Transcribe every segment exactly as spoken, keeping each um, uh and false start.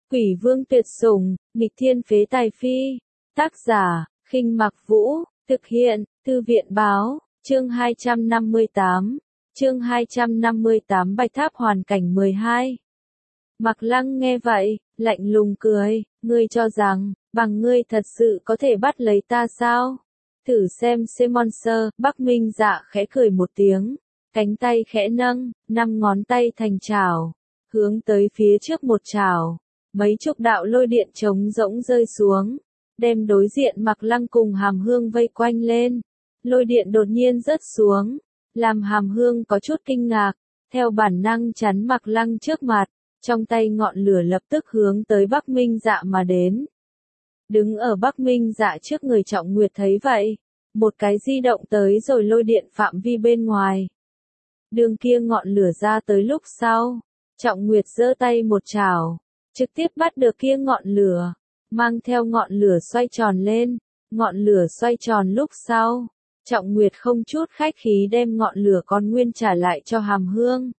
Quỷ vương tuyệt sủng, nghịch thiên phế tài phi. Tác giả, Khinh Mặc Vũ, thực hiện, Thư viện báo, chương hai trăm năm mươi tám. Chương hai trăm năm mươi tám Bạch Tháp hoàn cảnh mười hai. Mạc Lăng nghe vậy, lạnh lùng cười, ngươi cho rằng, bằng ngươi thật sự có thể bắt lấy ta sao? Thử xem Monster. Bắc Minh Dạ khẽ cười một tiếng, cánh tay khẽ nâng, năm ngón tay thành chảo, hướng tới phía trước một chảo, mấy chục đạo lôi điện trống rỗng rơi xuống, đem đối diện Mạc Lăng cùng Hàm Hương vây quanh lên. Lôi điện đột nhiên rớt xuống, làm Hàm Hương có chút kinh ngạc, theo bản năng chắn Mạc Lăng trước mặt, trong tay ngọn lửa lập tức hướng tới Bắc Minh Dạ mà đến. Đứng ở Bắc Minh Dạ trước người Trọng Nguyệt thấy vậy, một cái di động tới rồi lôi điện phạm vi bên ngoài. Đường kia ngọn lửa ra tới lúc sau, Trọng Nguyệt giơ tay một chảo, trực tiếp bắt được kia ngọn lửa, mang theo ngọn lửa xoay tròn lên, ngọn lửa xoay tròn lúc sau, Trọng Nguyệt không chút khách khí đem ngọn lửa còn nguyên trả lại cho Hàm Hương.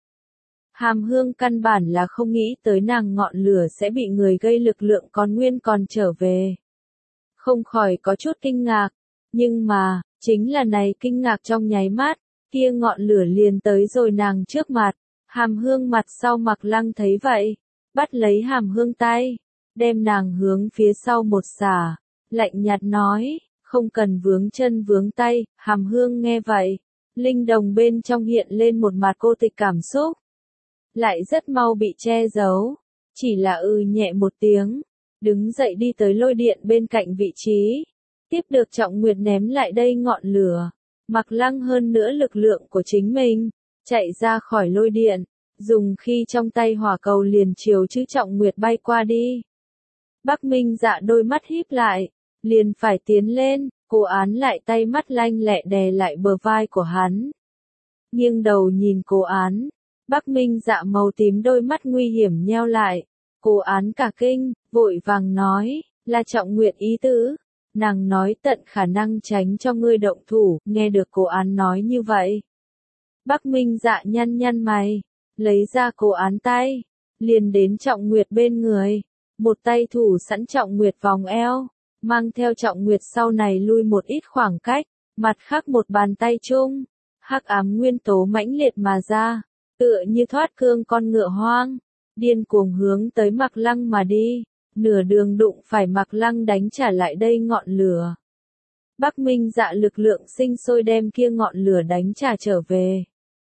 Hàm Hương căn bản là không nghĩ tới nàng ngọn lửa sẽ bị người gây lực lượng còn nguyên còn trở về. Không khỏi có chút kinh ngạc, nhưng mà, chính là này kinh ngạc trong nháy mắt, kia ngọn lửa liền tới rồi nàng trước mặt. Hàm Hương mặt sau Mạc Lăng thấy vậy, bắt lấy Hàm Hương tay, đem nàng hướng phía sau một xả, lạnh nhạt nói, không cần vướng chân vướng tay. Hàm Hương nghe vậy, linh đồng bên trong hiện lên một mặt cô tịch cảm xúc, lại rất mau bị che giấu, chỉ là ư nhẹ một tiếng, đứng dậy đi tới lôi điện bên cạnh vị trí, tiếp được Trọng Nguyệt ném lại đây ngọn lửa. Mạc Lăng hơn nữa lực lượng của chính mình, chạy ra khỏi lôi điện, dùng khi trong tay hỏa cầu liền chiều chữ Trọng Nguyệt bay qua đi. Bắc Minh Dạ đôi mắt híp lại, liền phải tiến lên, Cố Án lại tay mắt lanh lẹ đè lại bờ vai của hắn. Nghiêng đầu nhìn Cố Án, Bắc Minh Dạ màu tím đôi mắt nguy hiểm nheo lại, Cố Án cả kinh, vội vàng nói, là Trọng Nguyệt ý tứ. Nàng nói tận khả năng tránh cho ngươi động thủ. Nghe được Cố Án nói như vậy, Bắc Minh Dạ nhăn nhăn mày, lấy ra Cố Án tay, liền đến Trọng Nguyệt bên người, một tay thủ sẵn Trọng Nguyệt vòng eo, mang theo Trọng Nguyệt sau này lui một ít khoảng cách, mặt khác một bàn tay chung, hắc ám nguyên tố mãnh liệt mà ra, tựa như thoát cương con ngựa hoang, điên cuồng hướng tới Mạc Lăng mà đi. Nửa đường đụng phải Mạc Lăng đánh trả lại đây ngọn lửa. Bắc Minh Dạ lực lượng sinh sôi đem kia ngọn lửa đánh trả trở về.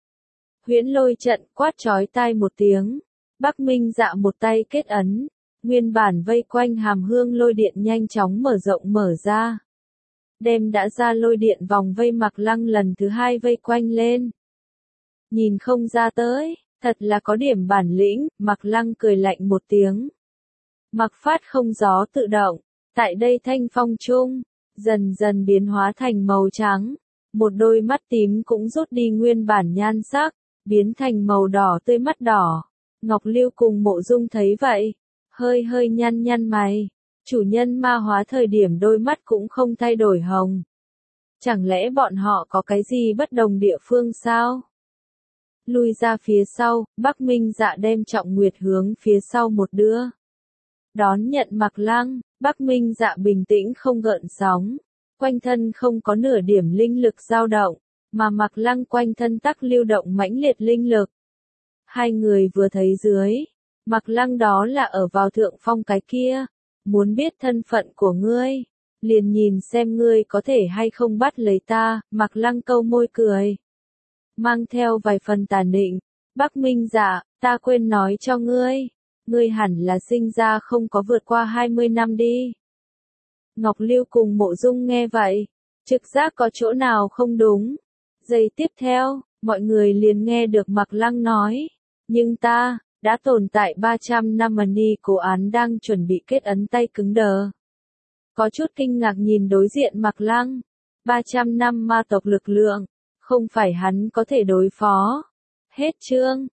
Huyễn lôi trận quát chói tai một tiếng. Bắc Minh Dạ một tay kết ấn, nguyên bản vây quanh Hàm Hương lôi điện nhanh chóng mở rộng mở ra. Đem đã ra lôi điện vòng vây Mạc Lăng lần thứ hai vây quanh lên. Nhìn không ra tới, thật là có điểm bản lĩnh. Mạc Lăng cười lạnh một tiếng. Mặc phát không gió tự động, tại đây thanh phong trung, dần dần biến hóa thành màu trắng, một đôi mắt tím cũng rút đi nguyên bản nhan sắc, biến thành màu đỏ tươi mắt đỏ. Ngọc Lưu cùng Mộ Dung thấy vậy, hơi hơi nhăn nhăn mày, chủ nhân ma hóa thời điểm đôi mắt cũng không thay đổi hồng. Chẳng lẽ bọn họ có cái gì bất đồng địa phương sao? Lui ra phía sau, Bắc Minh Dạ đem Trọng Nguyệt hướng phía sau một đưa. Đón nhận Mạc Lăng, Bắc Minh Dạ bình tĩnh không gợn sóng, quanh thân không có nửa điểm linh lực dao động, mà Mạc Lăng quanh thân tắc lưu động mãnh liệt linh lực. Hai người vừa thấy dưới, Mạc Lăng đó là ở vào thượng phong cái kia, muốn biết thân phận của ngươi, liền nhìn xem ngươi có thể hay không bắt lấy ta. Mạc Lăng câu môi cười, mang theo vài phần tà nịnh, Bắc Minh Dạ, ta quên nói cho ngươi. Ngươi hẳn là sinh ra không có vượt qua hai mươi năm đi. Ngọc Lưu cùng Mộ Dung nghe vậy, trực giác có chỗ nào không đúng. Giây tiếp theo, mọi người liền nghe được Mạc Lăng nói, nhưng ta, đã tồn tại ba trăm năm. Ni Cố Án đang chuẩn bị kết ấn tay cứng đờ. Có chút kinh ngạc nhìn đối diện Mạc Lăng, ba trăm năm ma tộc lực lượng, không phải hắn có thể đối phó. Hết chương.